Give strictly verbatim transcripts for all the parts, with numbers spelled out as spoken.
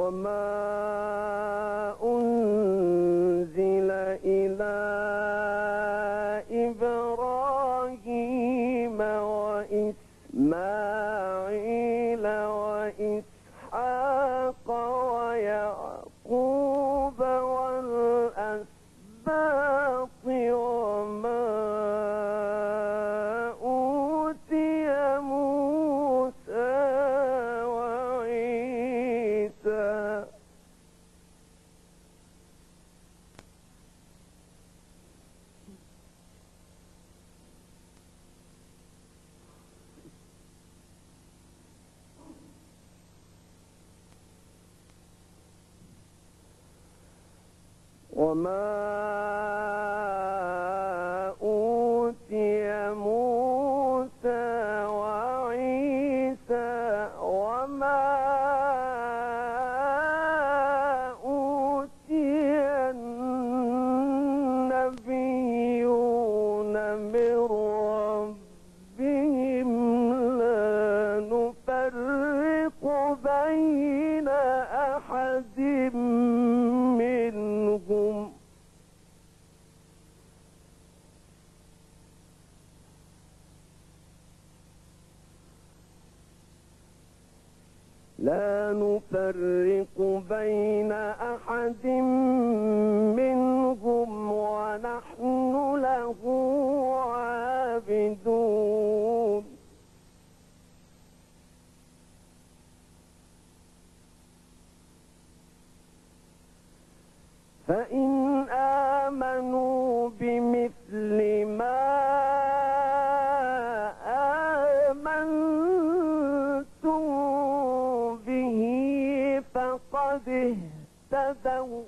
وما أنزل إلى إبراهيم وإسماعيل وإسحاق ويعقوب والأسباط وما أوتي موسى وعيسى وما أوتي موسى وعيسى وما أوتي النبيون من ربهم لا نفرق بين أحد منهم لا نفرق بين أحد منهم ونحن له عابدون فإن آمنوا بمثل ما آمنتم به فقد اهتدوا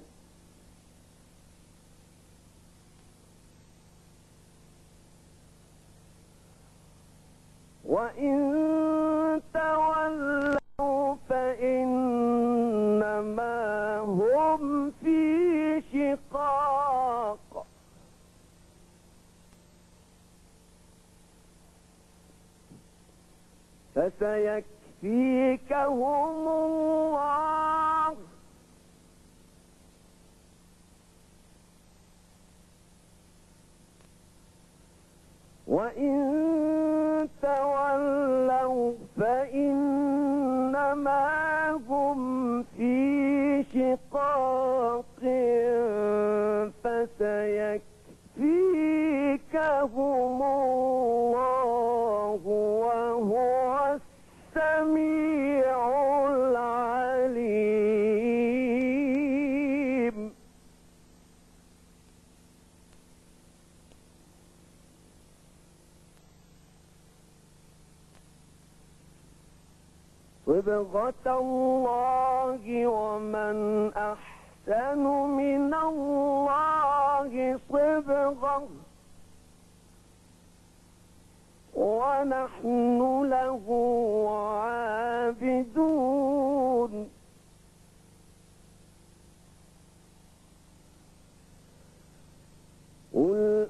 وإن تولوا فإنما هم في شقاق فسيكفيكهم الله وإن تولوا فإنما هم في شقاق فسيكفيكهم الله وهو السميع العليم صبغة الله ومن أحسن من الله صبغة ونحن له عابدون قل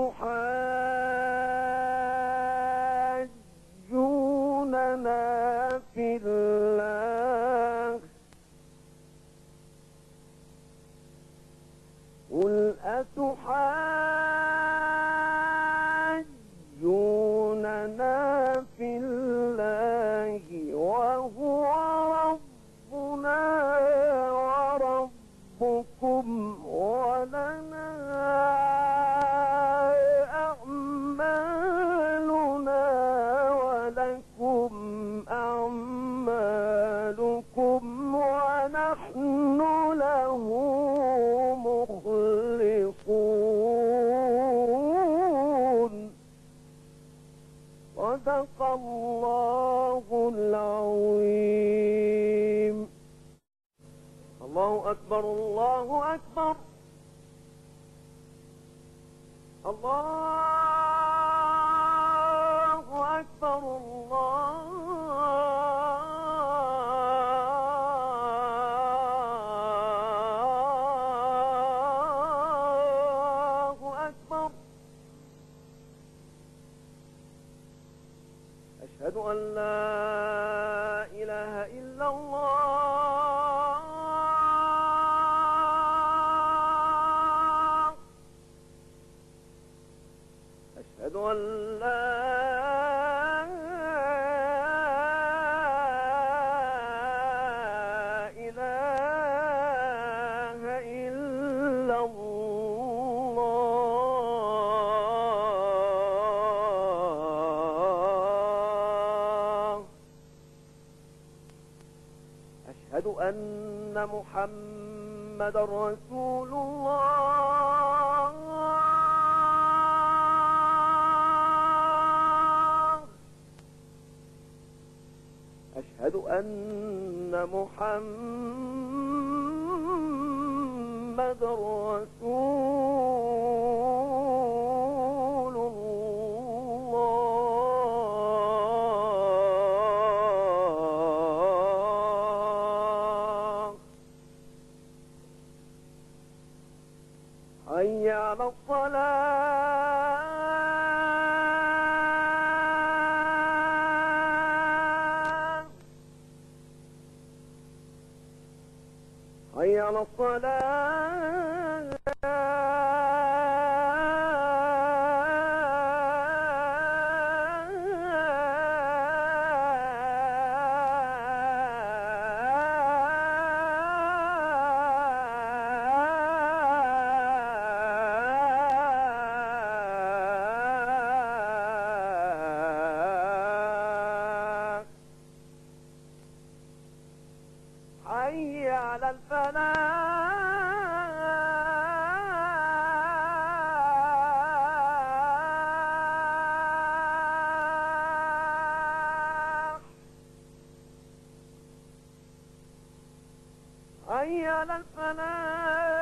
أتحاجوننا في الله قل أتحاجوننا في الله وهو ربنا وربكم ولنا أعمالنا ولكم أعمالكم ونحن له مخلصون صدق الله العظيم. الله أكبر الله أكبر الله أكبر الله أكبر. أشهد أن لا إله إلا الله أشهد أن محمدا رسول الله. أشهد أن محمدا رسول الله. حي على الصلاة. حي على الصلاة. حي على الفلاح. حي على الفلاح.